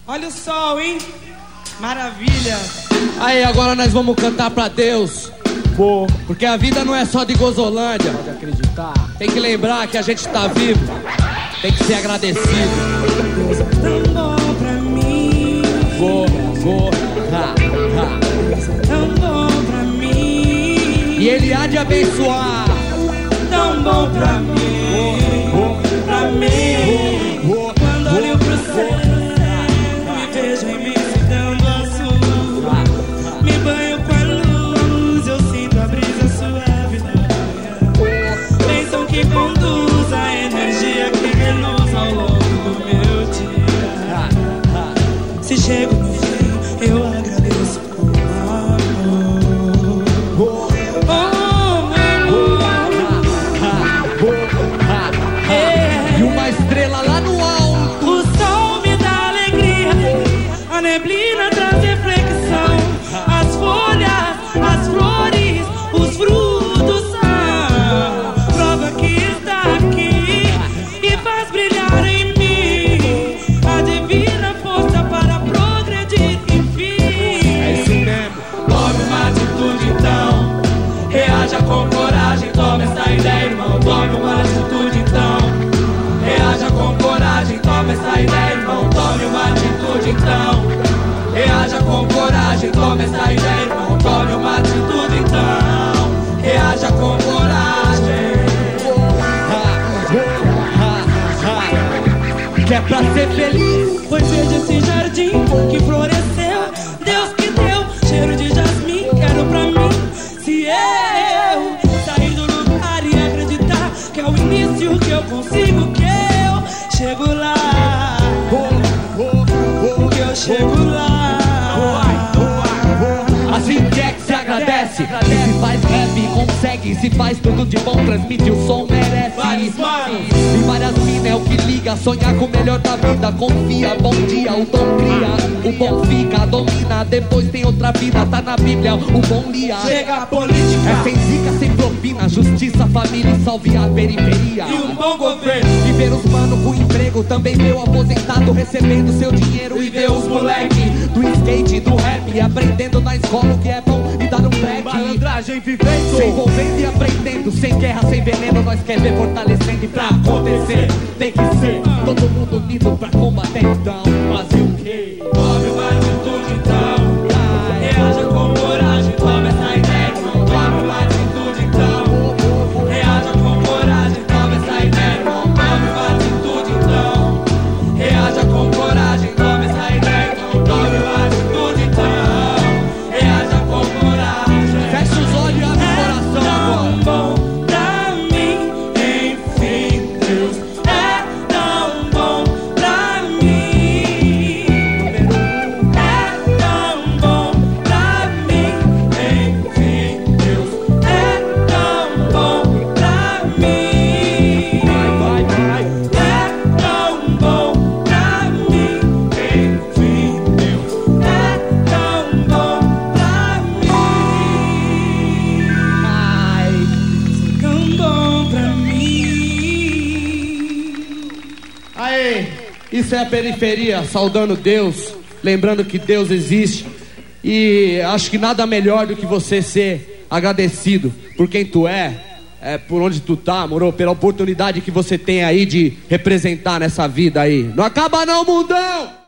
Olha o sol, hein? Maravilha. Aí, agora nós vamos cantar pra Deus. Pô, Porque a vida não é só de Gozolândia. pode acreditar. Tem que lembrar que a gente tá vivo. Tem que ser agradecido. Deus é tão bom pra mim. Vou, ha. Deus é tão bom pra mim. E Ele há de abençoar. Tão bom pra mim. Pra mim. Quando olho pro céu e vejo a imensidão do azul, me banho com a luz, eu sinto a brisa suave da manhã. Bênção que conduz a energia que reluz ao longo do meu dia. Se chego no fim, eu agradeço com amor. E uma estrela lá no alto. O sol me dá alegria, a neblina traz reflexão. As folhas, as flores, os frutos são prova que está aqui e faz brilhar em mim a divina força para progredir, enfim. É isso mesmo. Tome uma atitude então, reaja com coragem, tome essa ideia, irmão. Tome uma atitude então, reaja com coragem, tome essa ideia, irmão. Tome uma atitude então, reaja com coragem, tome essa ideia, irmão. Tome uma atitude então, reaja com coragem. Que é pra ser feliz. Pois veja esse jardim que floresceu, Deus que deu cheiro de jasmim, quero pra mim. Se eu sair do lugar e acreditar que é o início, que eu consigo, que eu chego lá, que eu chego lá. Assim que é que se agradece. Se faz rap, consegue. Se faz tudo de bom, transmite o som, merece. E várias minas é o que liga. Sonhar com o melhor da vida, confia. Bom dia, o dom cria. O bom fica, domina. Depois tem outra vida, tá na Bíblia. O bom lia. Chega a política, É sem zica, sem propina. Justiça, família e salve a periferia. e um bom governo. E ver os mano com emprego, também meu aposentado recebendo seu dinheiro. E ver os moleque do skate, do rap, aprendendo na escola o que é bom e dar um break. Malandragem vivendo. Se envolvendo e aprendendo, sem guerra, sem veneno, nós quer ver fortalecendo. E pra acontecer, tem que ser todo mundo unido pra combater. Então, fazer o quê? Tome uma atitude então, reaja com coragem, tome essa ideia, irmão. Tome uma atitude então, reaja com coragem, tome essa ideia, irmão. Tome uma atitude então, reaja com coragem, tome essa ideia, irmão. Tome uma atitude então, reaja com coragem. Fecha os olhos e abre o coração agora. É tão bom pra mim, enfim, Deus é tão bom pra mim. É tão bom pra mim, enfim, Deus é tão bom pra mim. É tão bom pra mim, enfim, Deus é tão bom pra mim. Tão bom pra mim. Aê, isso é a periferia, saudando Deus, lembrando que Deus existe. E acho que nada melhor do que você ser agradecido por quem tu é, por onde tu tá, moro? Pela oportunidade que você tem aí de representar nessa vida aí. Não acaba não, mundão!